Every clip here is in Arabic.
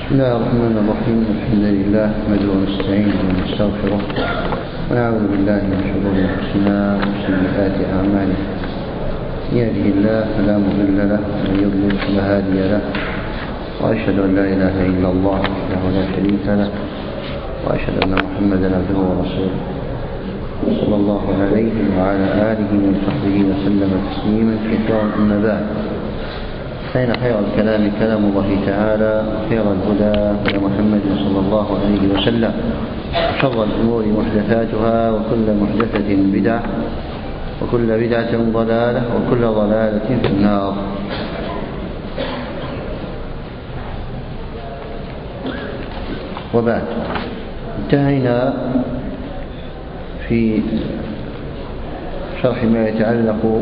بسم الله الرحمن الرحيم. الحمد لله نحمده ونستعينه ونستغفره ونعوذ بالله من شرور انفسنا وسيئات اعمالنا. من يهده الله فلا مضل له ومن يضلل فلا هادي له، واشهد ان لا اله الا الله وحده لا شريك له، واشهد ان محمدا عبده ورسوله صلى الله عليه وعلى اله وصحبه وسلم تسليما كثيرا. اما بعد، فإن خير الكلام كلام الله تعالى، وخير الهدى هدى محمد صلى الله عليه وسلم، وشر الأمور محدثاتها، وكل محدثة بدعة، وكل بدعة ضلالة، وكل ضلالة في النار. وبعد، انتهينا في شرح ما يتعلق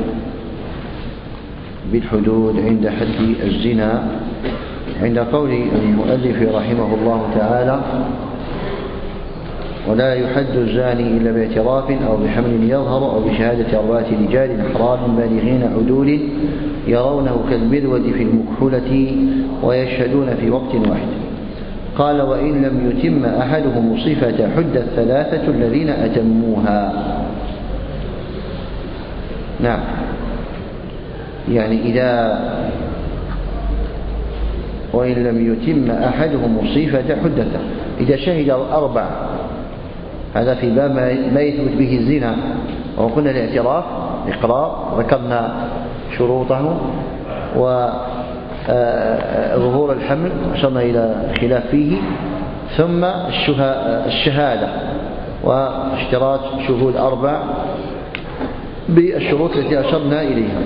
بالحدود عند حد الزنا، عند قول المؤلف رحمه الله تعالى: ولا يحد الزاني إلا باعتراف أو بحمل يظهر أو بشهادة 4 رجال أحرار بالغين عدول يرونه كالمذود في المكحلة ويشهدون في وقت واحد. قال: وإن لم يتم أحدهم صفة حد 3 الذين أتموها. نعم، يعني وإن لم يتم أحدهم صفة حدث، إذا شهد 4، هذا في باب ما يثبت به الزنا. وقلنا الاعتراف إقرار، ذكرنا شروطه، وظهور الحمل أشرنا إلى خلاف فيه، ثم الشهادة واشتراط شهود 4 بالشروط التي أشرنا إليها.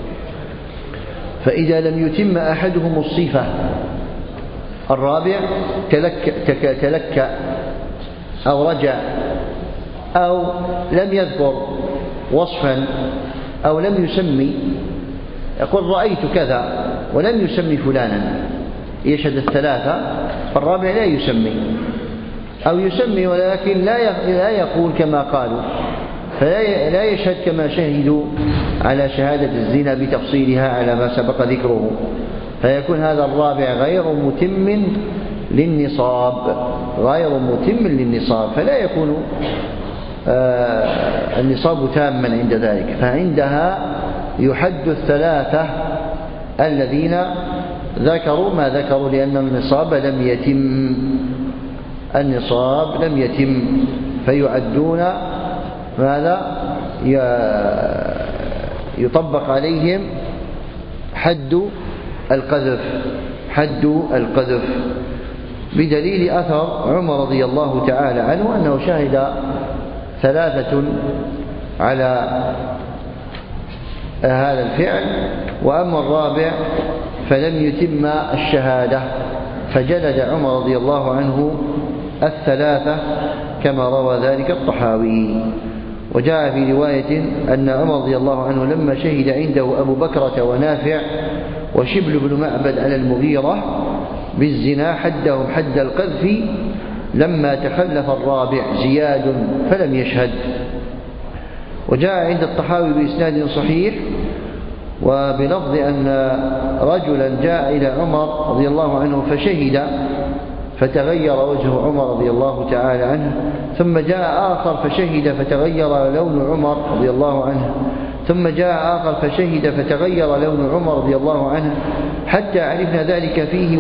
فإذا لم يتم أحدهم الصفة الرابع، تلك أو رجع أو لم يذكر وصفا أو لم يسمي، يقول رأيت كذا ولم يسمي فلانا، يشهد 3، فالرابع لا يسمي، أو يسمي ولكن لا يقول كما قالوا، فلا يشهد كما شهدوا على شهادة الزنا بتفصيلها على ما سبق ذكره، فيكون هذا الرابع غير متم للنصاب، فلا يكون النصاب تاما عند ذلك. فعندها يحد 3 الذين ذكروا ما ذكروا، لأن النصاب لم يتم، فيعدون ماذا؟ يطبق عليهم حد القذف، بدليل أثر عمر رضي الله تعالى عنه أنه شهد 3 على هذا الفعل، وأما الرابع فلم يتم الشهادة، فجلد عمر رضي الله عنه 3 كما روى ذلك الطحاوي. وجاء في رواية أن عمر رضي الله عنه لما شهد عنده أبو بكرة ونافع وشبل بن معبد على المغيرة بالزنا حدهم حد القذف، لما تخلف الرابع زياد فلم يشهد. وجاء عند الطحاوي بإسناد صحيح وبلفظ أن رجلا جاء إلى عمر رضي الله عنه فشهد، فتغير وجه عمر رضي الله تعالى عنه، ثم جاء آخر فشهد فتغير لون عمر رضي الله عنه، ثم جاء آخر فشهد فتغير لون عمر رضي الله عنه، حتى عرفنا ذلك فيه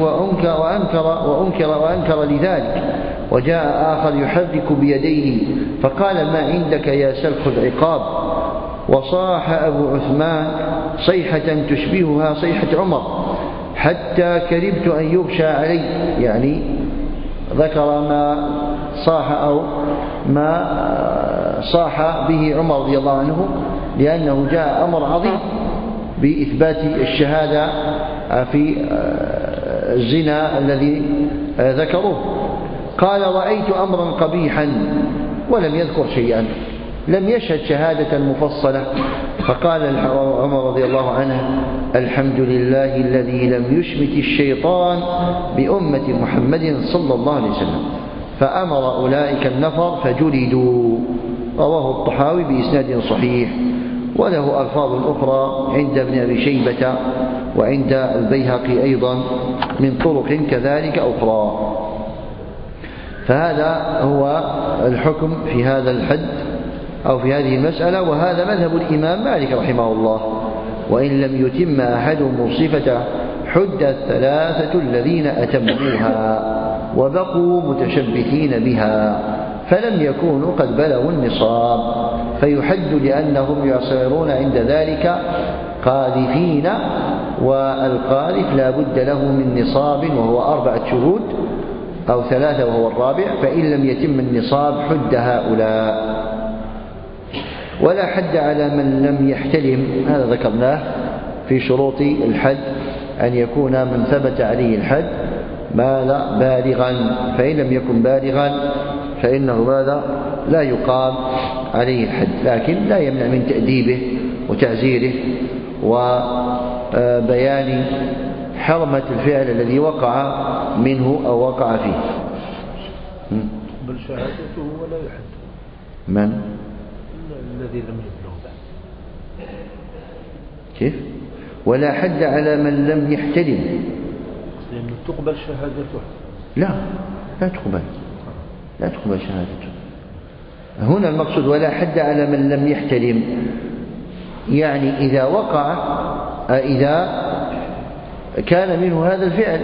وأنكر لذلك. وجاء آخر يحرك بيديه فقال: ما عندك يا سلخ العقاب؟ وصاح أبو عثمان صيحة تشبهها صيحة عمر حتى كربت أن يغشى علي، يعني ذكر ما صاح أو ما صاح به عمر رضي الله عنه، لأنه جاء أمر عظيم بإثبات الشهادة في الزنا الذي ذكروه. قال: رأيت أمرا قبيحا، ولم يذكر شيئا، لم يشهد شهادة مفصلة. فقال عمر رضي الله عنه: الحمد لله الذي لم يشمت الشيطان بأمة محمد صلى الله عليه وسلم. فأمر أولئك النفر فجلدوا. رواه الطحاوي بإسناد صحيح، وله ألفاظ أخرى عند ابن أبي شيبة وعند البيهقي أيضا من طرق كذلك أخرى. فهذا هو الحكم في هذا الحد أو في هذه المسألة، وهذا مذهب الإمام مالك رحمه الله. وإن لم يتم أحدهم صفة حد الثلاثة الذين أتموها وبقوا متشبثين بها فلم يكونوا قد بلغوا النصاب، فيحد لأنهم يصيرون عند ذلك قاذفين، والقاذف لا بد له من نصاب وهو 4 شهود أو 3 وهو الرابع، فإن لم يتم النصاب حد هؤلاء. ولا حد على من لم يحتلم، هذا ذكرناه في شروط الحد، أن يكون من ثبت عليه الحد ماذا بالغا، فإن لم يكن بالغا فإنه ماذا لا يقام عليه الحد، لكن لا يمنع من تأديبه وتعزيره وبيان حرمة الفعل الذي وقع منه أو وقع فيه. بل شهادته ولا يحد من الذي لم يبلغ بعد. كيف؟ ولا حد على من لم يحتلم، لأنه تقبل شهادته. لا تقبل شهادته. هنا المقصود ولا حد على من لم يحتلم، يعني إذا وقع، إذا كان منه هذا الفعل،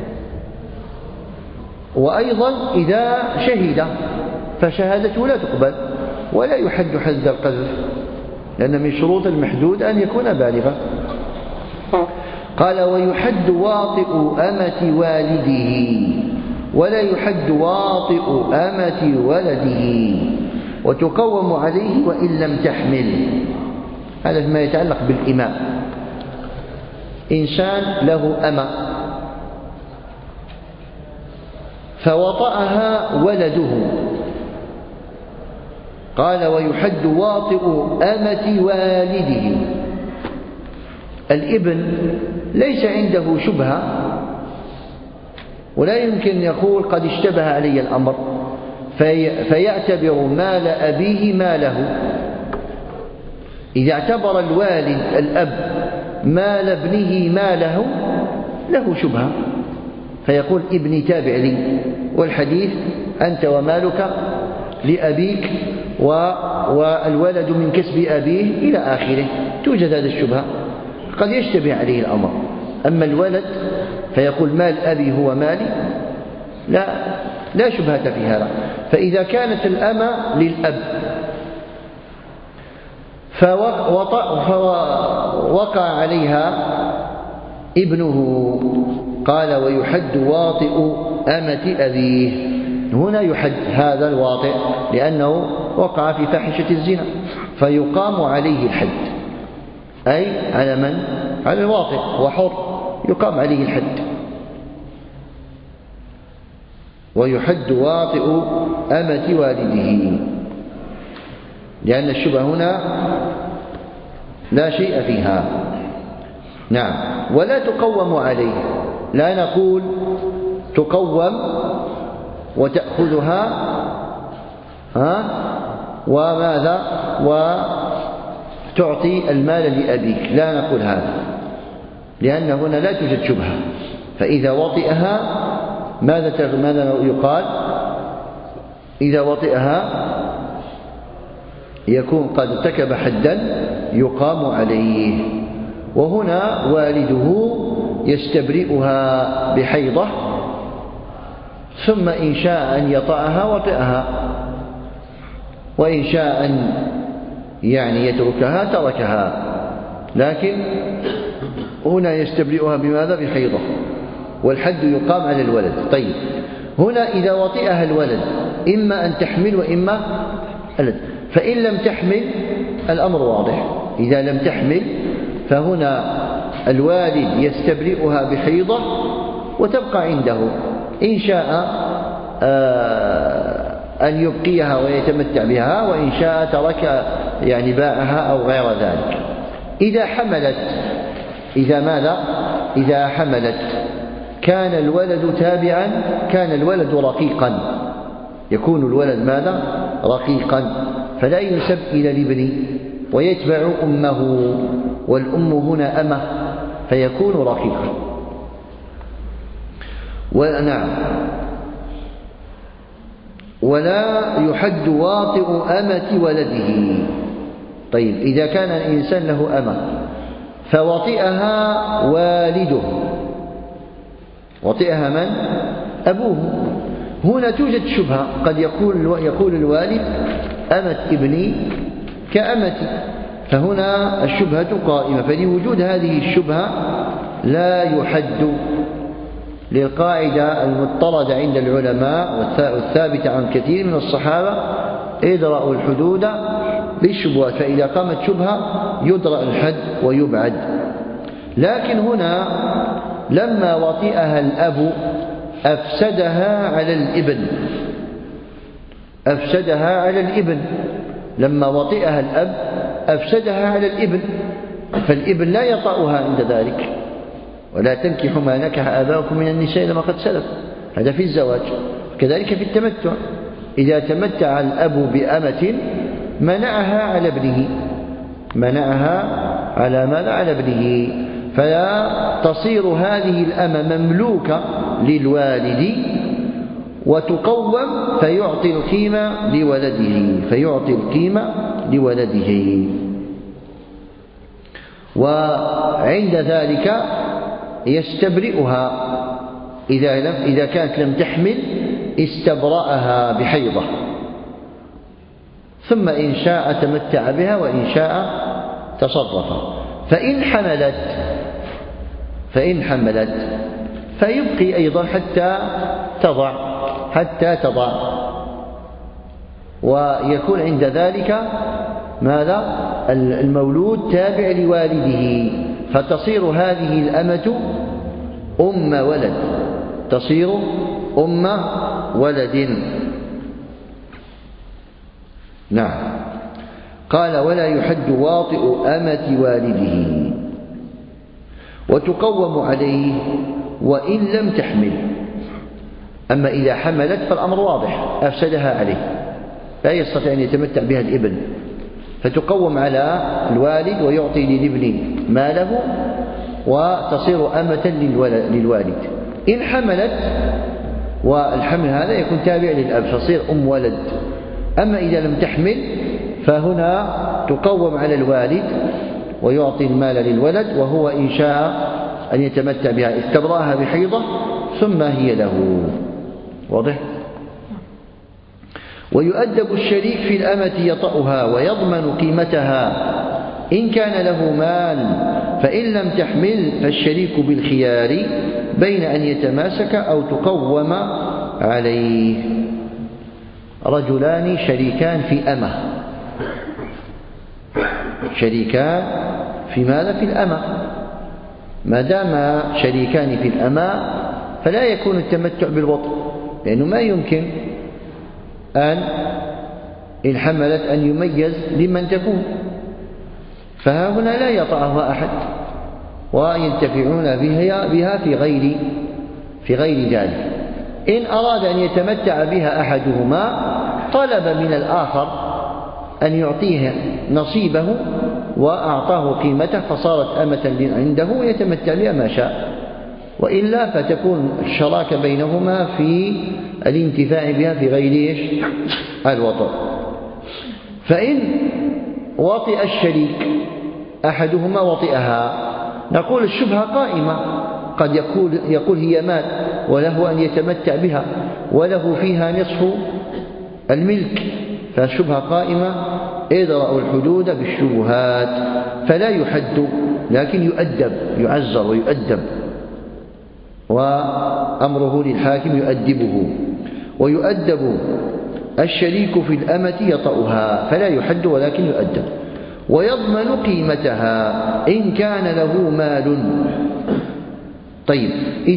وأيضا إذا شهد فشهادته لا تقبل ولا يحد حد القذف، لأن من شروط المحدود أن يكون بالغا. قال ويحد واطئ أمة والده ولا يحد واطئ أمة ولده، وتقوم عليه وإن لم تحمل. هذا فيما يتعلق بالإماء. إنسان له أمة فوطأها ولده، قال ويحد واطئ أمة والده. الابن ليس عنده شبهة ولا يمكن يقول قد اشتبه علي الأمر، فيعتبر مال أبيه ماله. إذا اعتبر الوالد الأب مال ابنه ماله له شبهة، فيقول ابني تابع لي، والحديث أنت ومالك لأبيك والولد من كسب أبيه إلى آخره، توجد هذه الشبهة، قد يشتبه عليه الأمر. أما الولد فيقول مال أبي هو مالي، لا شبهة في هذا. فإذا كانت الأمة للأب فوقع عليها ابنه، قال ويحد واطئ أمة أبيه. هنا يحد هذا الواطئ لأنه وقع في فاحشة الزنا، فيقام عليه الحد، أي على من؟ على الواطئ، وحر يقام عليه الحد. ويحد واطئ أمة والده، لأن الشبهة هنا لا شيء فيها. نعم. ولا تقوم عليه، لا نقول تقوم وتأخذها وماذا وتعطي المال لأبيك، لا نقول هذا، لأن هنا لا توجد شبهة. فإذا وطئها ماذا يقال؟ إذا وطئها يكون قد ارتكب حدا يقام عليه. وهنا والده يستبرئها بحيضة، ثم إن شاء أن يطأها وطئها، وإن شاء أن يتركها تركها، لكن هنا يستبرئها بماذا؟ بحيضة، والحد يقام على الولد. طيب، هنا إذا وطئها الولد إما أن تحمل وإما ألد، فإن لم تحمل الأمر واضح. إذا لم تحمل فهنا الوالد يستبرئها بحيضة وتبقى عنده، إن شاء أن يبقيها ويتمتع بها، وإن شاء ترك باعها أو غير ذلك. إذا حملت، إذا حملت كان الولد تابعا، كان الولد رقيقا، يكون الولد ماذا؟ رقيقا، فلا ينسب إلى الابن ويتبع أمه، والأم هنا أمه، فيكون رقيقا. ونعم. ولا يحد واطئ أمة ولده. طيب إذا كان الإنسان له أمة فوطئها والده، وطئها من؟ أبوه. هنا توجد شبهة، قد يقول الوالد أمة ابني كأمتي، فهنا الشبهة قائمة. فلوجود هذه الشبهة لا يحد، للقاعدة المضطردة عند العلماء والثابتة عن كثير من الصحابة: ادرأوا الحدود بالشبهات، فإذا قامت شبهة يدرأ الحد ويبعد. لكن هنا لما وطئها الأب أفسدها على الابن، أفسدها على الابن. لما وطئها الأب أفسدها على الابن، فالابن لا يطأها عند ذلك. ولا تنكحوا ما نكح آباؤكم من النساء إلا ما قد سلف، هذا في الزواج. كذلك في التمتع، إذا تمتع الأب بأمة منعها على ابنه، منعها على ماذا؟ على ابنه، فلا تصير هذه الأمة مملوكة للوالد وتقوم فيعطي القيمة لولده، فيعطي القيمة لولده. وعند ذلك يستبرئها، إذا كانت لم تحمل استبرأها بحيضة، ثم إن شاء تمتع بها وإن شاء تصرف. فإن حملت فيبقي أيضا حتى تضع، ويكون عند ذلك ماذا؟ المولود تابع لوالده، فتصير هذه الأمة أم ولد، تصير أم ولد. نعم. قال: ولا يحد واطئ أمة والده، وتقوم عليه وإن لم تحمل. أما إذا حملت فالأمر واضح، أفسدها عليه، لا يستطيع أن يتمتع بها الابن، فتقوم على الوالد ويعطي للابن ماله وتصير أمة للوالد. إن حملت، والحمل هذا يكون تابع للأب، فتصير أم ولد. أما إذا لم تحمل فهنا تقوم على الوالد ويعطي المال للولد، وهو إن شاء أن يتمتع بها استبرأها بحيضة ثم هي له. واضح؟ ويؤدب الشريك في الأمة يطأها ويضمن قيمتها إن كان له مال، فإن لم تحمل فالشريك بالخيار بين أن يتماسك أو تقوم عليه. رجلان شريكان في أمة، شريكان في ماذا؟ في الأمة. ما دام شريكان في الأمة فلا يكون التمتع بالوطء، لأنه ما يمكن إن حملت أن يميز لمن تكون، فها هنا لا يطأها أحد وينتفعون بها في غير ذلك. إن أراد أن يتمتع بها أحدهما طلب من الآخر أن يعطيه نصيبه وأعطاه قيمته، فصارت أمة عنده يتمتع بها ما شاء، وإلا فتكون الشراكة بينهما في الانتفاع بها في غير الوطء. فإن وطئ الشريك أحدهما وطئها، نقول الشبهة قائمة، قد يقول هي مال وله أن يتمتع بها وله فيها نصف الملك، فالشبهة قائمة. ادرأوا الحدود بالشبهات، فلا يحد لكن يؤدب، يعزر ويؤدب، وأمره للحاكم يؤدبه. ويؤدب الشريك في الأمة يطأها، فلا يحد ولكن يؤدب. ويضمن قيمتها إن كان له مال. طيب،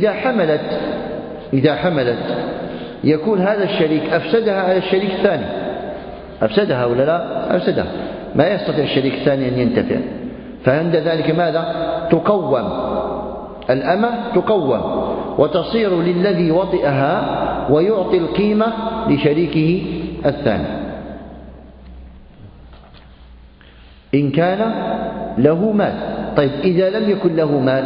إذا حملت يكون هذا الشريك أفسدها على الشريك الثاني، أفسدها ولا لا؟ أفسدها، ما يستطيع الشريك الثاني أن ينتفع، فعند ذلك ماذا؟ تقوم الأمة، تقوم وتصير للذي وطئها ويعطي القيمة لشريكه الثاني إن كان له مال. طيب إذا لم يكن له مال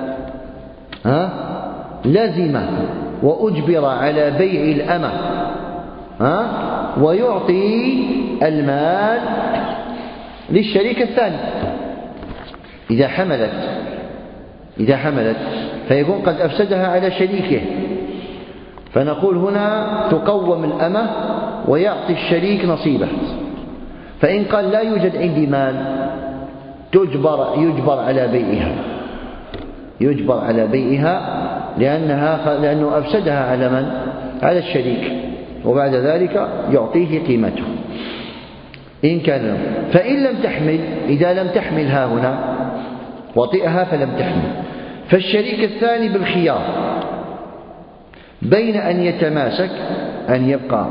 لزم وأجبر على بيع الأمة ويعطي المال للشريك الثاني إذا حملت فيكون قد أفسدها على شريكه، فنقول هنا تقوم الأمة ويعطي الشريك نصيبه. فإن قال لا يوجد عندي مال يجبر على بيعها لأنه أفسدها على من؟ على الشريك، وبعد ذلك يعطيه قيمته إن كان له. فإن لم تحمل، إذا لم تحمل ها هنا وطئها فلم تحمل، فالشريك الثاني بالخيار بين أن يتماسك، أن يبقى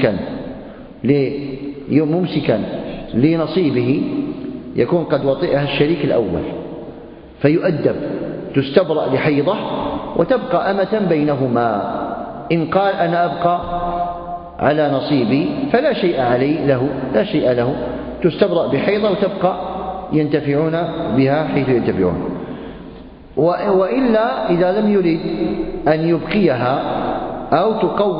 ممسكا لنصيبه، يكون قد وطئها الشريك الأول فيؤدب، تستبرأ لحيضة وتبقى أمة بينهما. إن قال أنا أبقى على نصيبي فلا شيء له، تستبرأ بحيضة وتبقى ينتفعون بها حيث ينتفعون. وإلا إذا لم يريد أن يبقيها أو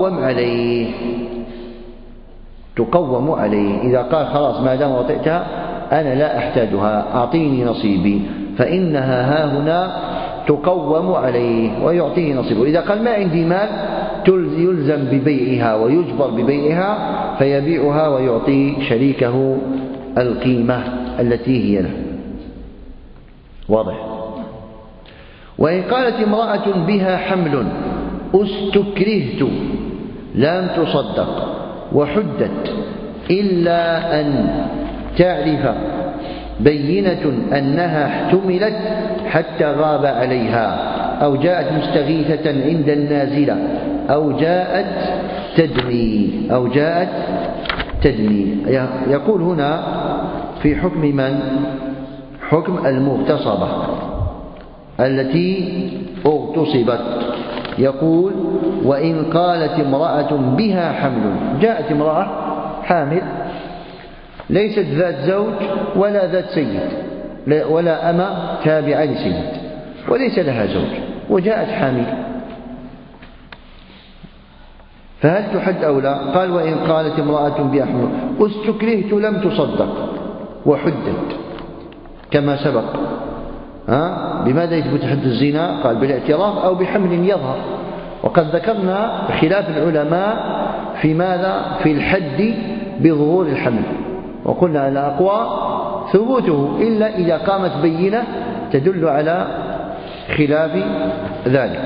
تقوم عليه، إذا قال خلاص ما دام وطئتها أنا لا أحتاجها أعطيني نصيبي، فإنها ها هنا تقوم عليه ويعطيه نصيبه. إذا قال ما عندي مال يلزم ببيعها ويجبر ببيعها، فيبيعها ويعطي شريكه القيمة التي هي له. واضح؟ وإن قالت امرأة بها حمل استكرهت لم تصدق وحدت إلا أن تعرف بينة أنها احتملت حتى غاب عليها، أو جاءت مستغيثة عند النازلة، أو جاءت تدمي. يقول هنا في حكم من؟ حكم المغتصبة التي اغتصبت. يقول وإن قالت امرأة بها حمل، جاءت امرأة حامل ليست ذات زوج ولا ذات سيد ولا أمة تابعة لسيد وليس لها زوج وجاءت حامل، فهل تحد أو لا؟ قال وإن قالت امرأة بها حمل استكرهت لم تصدق وحدت كما سبق. بماذا يثبت حد الزنا؟ قال بالاعتراف أو بحمل يظهر. وقد ذكرنا خلاف العلماء في ماذا؟ في الحد بظهور الحمل، وقلنا الأقوى ثبوته إلا إذا قامت بينة تدل على خلاف ذلك.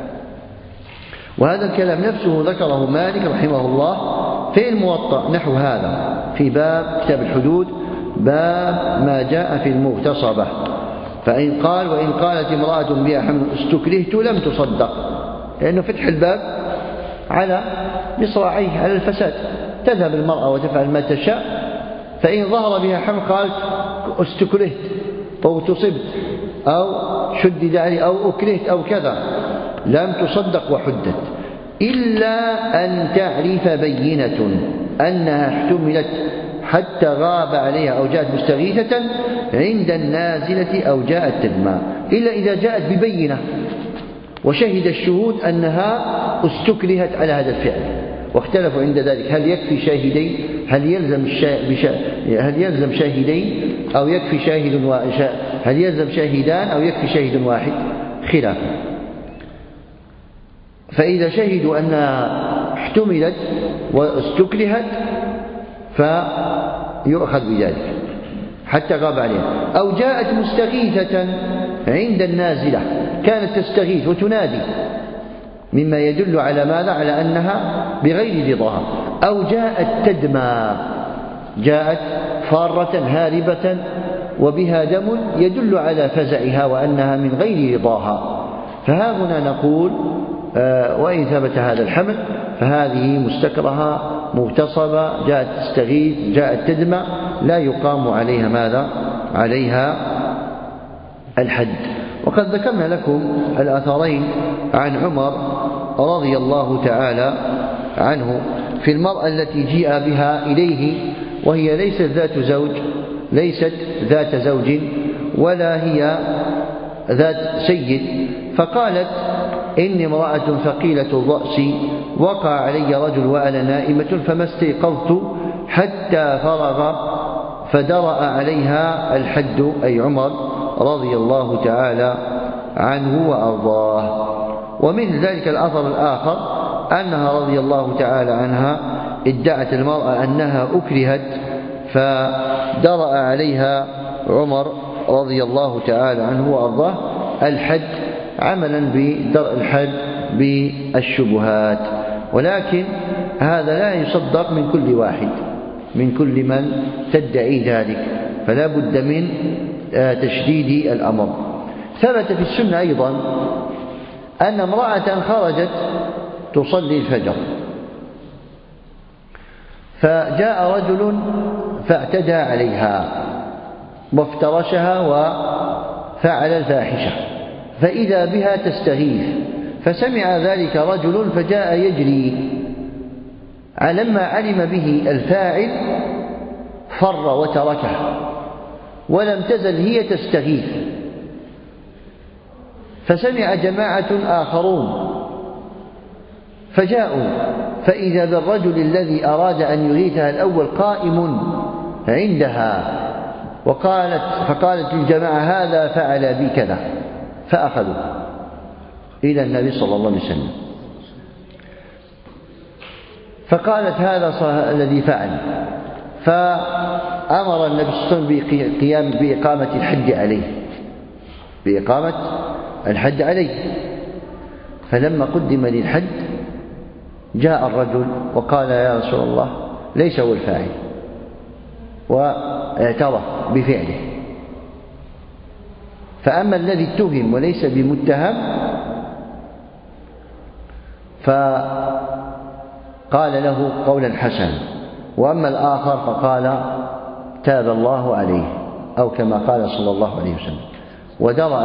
وهذا الكلام نفسه ذكره مالك رحمه الله في الموطأ نحو هذا في باب كتاب الحدود، باب ما جاء في المغتصبة. فإن قال وإن قالت امرأة بها حمل استكرهت لم تصدق، لأنه فتح الباب على مصراعيه على الفساد، تذهب المرأة وتفعل ما تشاء، فإن ظهر بها حمل قالت استكرهت أو تصبت أو شدد علي أو أكرهت أو كذا، لم تصدق وحدت إلا أن تعرف بينة أنها احتملت حتى غاب عليها أو جاءت مستغيثة عند النازلة أو جاءت تدمى، إلا إذا جاءت ببينة وشهد الشهود أنها استكرهت على هذا الفعل. واختلفوا عند ذلك هل يكفي شاهدين، هل يلزم شاهدين أو يكفي هل يلزم شاهدان أو يكفي شاهد واحد، خلاف. فإذا شهدوا أنها احتملت واستكرهت فيؤخذ بذلك حتى غاب عليها. أو جاءت مستغيثة عند النازلة، كانت تستغيث وتنادي، مما يدل على ماذا؟ على أنها بغير رضاها. أو جاءت تدمى، جاءت فارة هاربة وبها دم يدل على فزعها وأنها من غير رضاها. فها هنا نقول وإن ثبت هذا الحمل فهذه مستكرهة مغتصبة، جاءت تستغيث جاءت تدمى، لا يقام عليها ماذا؟ عليها الحد. وقد ذكرنا لكم الآثارين عن عمر رضي الله تعالى عنه في المرأة التي جيء بها إليه وهي ليست ذات زوج ولا هي ذات سيد، فقالت: إني امرأة ثقيلة الرأس، وقع علي رجل وأنا نائمة فما استيقظت حتى فرغ فدرأ عليها الحد، أي عمر رضي الله تعالى عنه وأرضاه. ومن ذلك الأثر الآخر أنها رضي الله تعالى عنها ادعت المرأة أنها أكرهت فدرأ عليها عمر رضي الله تعالى عنه وأرضاه الحد، عملا بدرء الحد بالشبهات. ولكن هذا لا يصدق من كل واحد، من كل من تدعي ذلك، فلا بد من تشديد الأمر. ثبت في السنة أيضا أن امرأة خرجت تصلي الفجر، فجاء رجل فاعتدى عليها وافترشها وفعل الفاحشة، فإذا بها تستغيث، فسمع ذلك رجل فجاء يجري، لما علم به الفاعل فر وتركه، ولم تزل هي تستغيث، فسمع جماعة آخرون فجاءوا، فإذا بالرجل الذي أراد أن يغيثها الأول قائم عندها، فقالت للجماعة: هذا فعل بي كذا، فأخذوا إلى النبي صلى الله عليه وسلم، فقالت: هذا الذي فعل، فأمر النبي صلى الله عليه وسلم بإقامة الحد عليه، بإقامة الحد عليه. فلما قدم للحد جاء الرجل وقال: يا رسول الله ليس هو الفاعل، واعترف بفعله. فأما الذي اتهم وليس بمتهم فقال له قولا حسنا، وأما الآخر فقال: تاب الله عليه، أو كما قال صلى الله عليه وسلم، ودرأ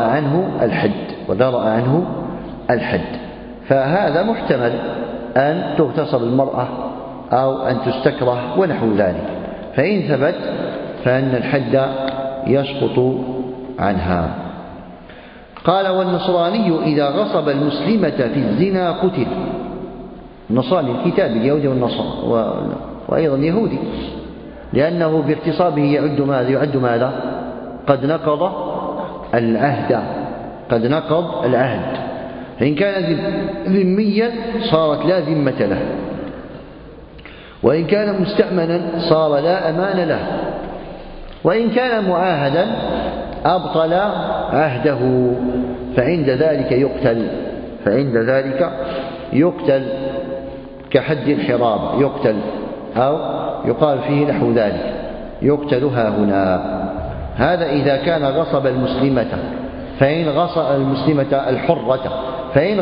عنه الحد. فهذا محتمل أن تغتصب المرأة أو أن تستكره ونحو ذلك، فإن ثبت فإن الحد يسقط عنها. قال: والنصراني إذا غصب المسلمة في الزنا قتل. النصراني الكتاب اليهودي والنصارى وأيضا يهودي، لأنه باغتصابه يعد ماذا؟ قد نقض العهد. فإن كان ذميا صارت لا ذمة له، وإن كان مستأمنا صار لا أمان له، وإن كان معاهدا أبطل عهده، فعند ذلك يقتل كحد الحراب، يقتل أو يقال فيه نحو ذلك، يقتل هاهنا. هذا إذا كان غصب المسلمة، فإن غصب المسلمة الحرة، فإن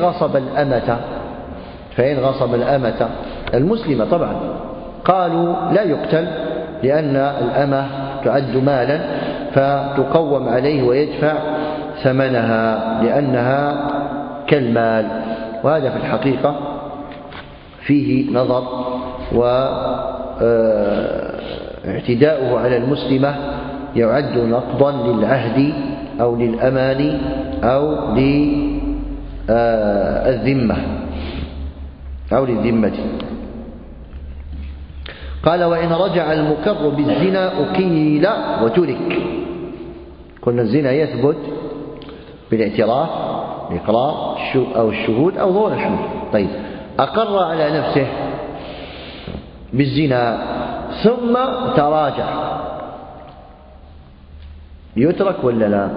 غصب الأمة المسلمة طبعا قالوا لا يقتل، لأن الأمة تعد مالا فتقوم عليه ويدفع ثمنها لأنها كالمال. وهذا في الحقيقة فيه نظر، واعتداؤه على المسلمة يعد نقضا للعهد أو للأمان أو للذمة. قال: وإن رجع المقر بالزنا أقيل وترك. قلنا الزنا يثبت بالاعتراف، الإقرار أو الشهود أو ظهور الحمل. طيب، أقر على نفسه بالزنا ثم تراجع، يترك ولا لا؟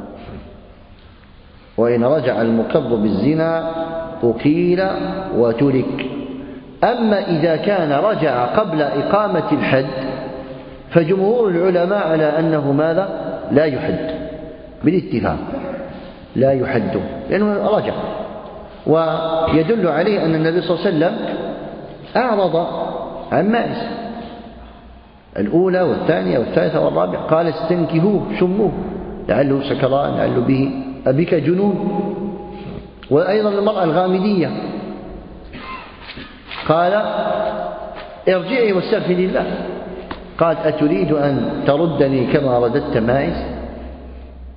وإن رجع المقر بالزنا أقيل وترك. أما إذا كان رجع قبل إقامة الحد فجمهور العلماء على أنه ماذا؟ لا يحد بالاتفاق، لا يحد لأنه رجع. ويدل عليه أن النبي صلى الله عليه وسلم أعرض عن مائز الأولى والثانية والثالثة والرابعة، قال: استنكهوه شموه لعله سكران، لعله به أبيك جنون. وأيضا المرأة الغامدية قال: ارجعي واستغفري الله. قالت: أتريد أن تردني كما رددت مائز؟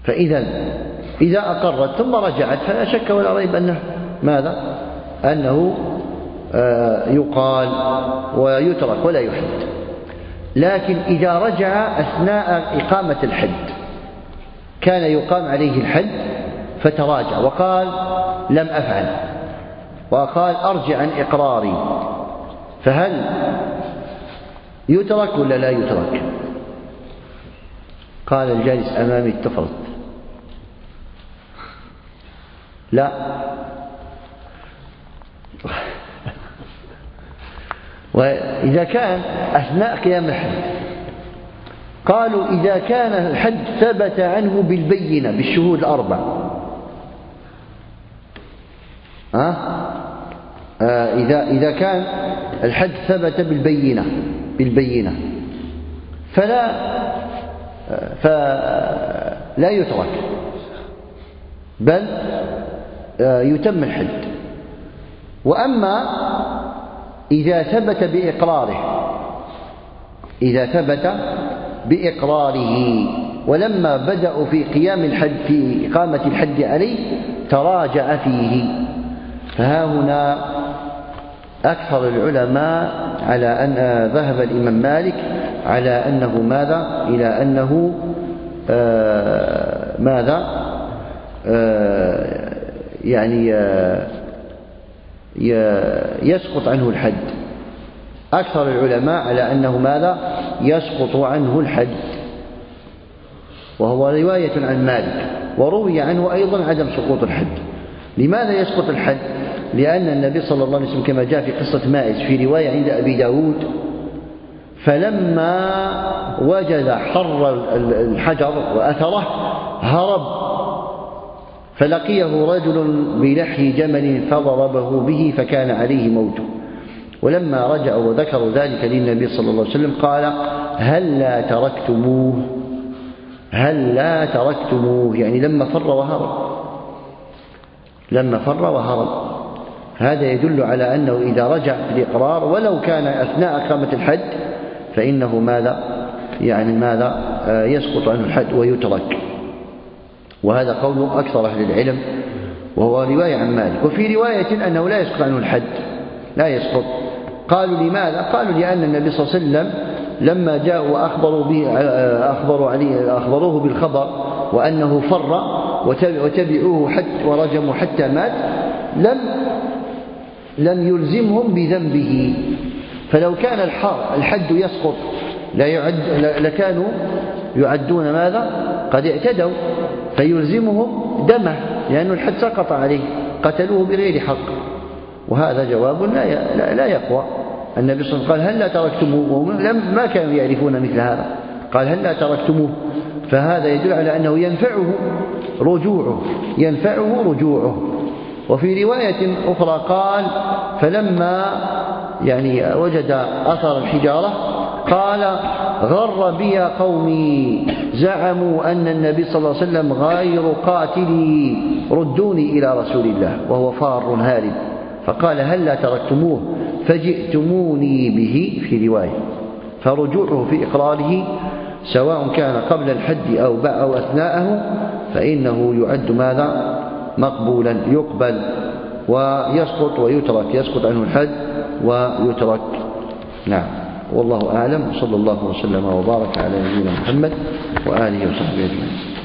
إذا أقرت ثم رجعت فلا شك ولا ريب أنه ماذا؟ أنه يقال ويترك ولا يحد. لكن إذا رجع أثناء إقامة الحد كان يقام عليه الحد فتراجع وقال لم أفعل وقال أرجع عن إقراري، فهل يترك ولا لا يترك؟ قال الجالس أمامي اتفرت لا. وإذا كان أثناء قيام الحد قالوا إذا كان الحد ثبت عنه بالبينة بالشهود الأربع، إذا كان الحد ثبت بالبينة فلا يترك بل يتم الحد. وأما إذا ثبت بإقراره ولما بدأوا في قيام الحد في إقامة الحد عليه تراجع فيه، فها هنا أكثر العلماء على أن ذهب الإمام مالك على أنه ماذا؟ إلى أنه يعني يسقط عنه الحد. أكثر العلماء على أنه ماذا؟ يسقط عنه الحد، وهو رواية عن مالك، وروي عنه أيضا عدم سقوط الحد. لماذا يسقط الحد؟ لأن النبي صلى الله عليه وسلم كما جاء في قصة مائز في رواية عند أبي داود فلما وجد حر الحجر وأثره هرب فلقيه رجل بلحي جمل فضربه به فكان عليه موته. ولما رجعوا وذكروا ذلك للنبي صلى الله عليه وسلم قال هل لا تركتموه يعني لما فر وهرب. هذا يدل على أنه إذا رجع في الإقرار ولو كان أثناء إقامة الحد فإنه يسقط عنه الحد ويترك. وهذا قول أكثر أهل العلم وهو رواية عن مالك. وفي رواية أنه لا يسقط عنه الحد، لا يسقط. قالوا لماذا؟ قالوا لأن النبي صلى الله عليه وسلم لما جاءوا وأخبروه بالخبر وأنه فر وتبعوه ورجموا حتى مات لم يلزمهم بذنبه. فلو كان الحد يسقط لكانوا يعدون ماذا؟ قد اعتدوا فيلزمهم دمه لأن الحد سقط عليه، قتلوه بغير حق. وهذا جواب لا يقوى. النبي صلى الله عليه وسلم قال هل لا تركتموه؟ ما كانوا يعرفون مثل هذا، قال هل لا تركتموه؟ فهذا يدل على أنه ينفعه رجوعه. وفي رواية أخرى قال فلما وجد أثر الحجارة قال غر بي قومي زعموا أن النبي صلى الله عليه وسلم غير قاتلي ردوني إلى رسول الله وهو فار هارب. فقال هل لا تركتموه فجئتموني به في رواية. فرجوعه في إقراره سواء كان قبل الحد أو أثناءه فإنه يعد ماذا؟ مقبولا، يقبل ويسقط ويترك، يسقط عنه الحد ويترك. نعم، والله أعلم. صلى الله وسلم وبارك على نبينا محمد وآله وصحبه أجمعين.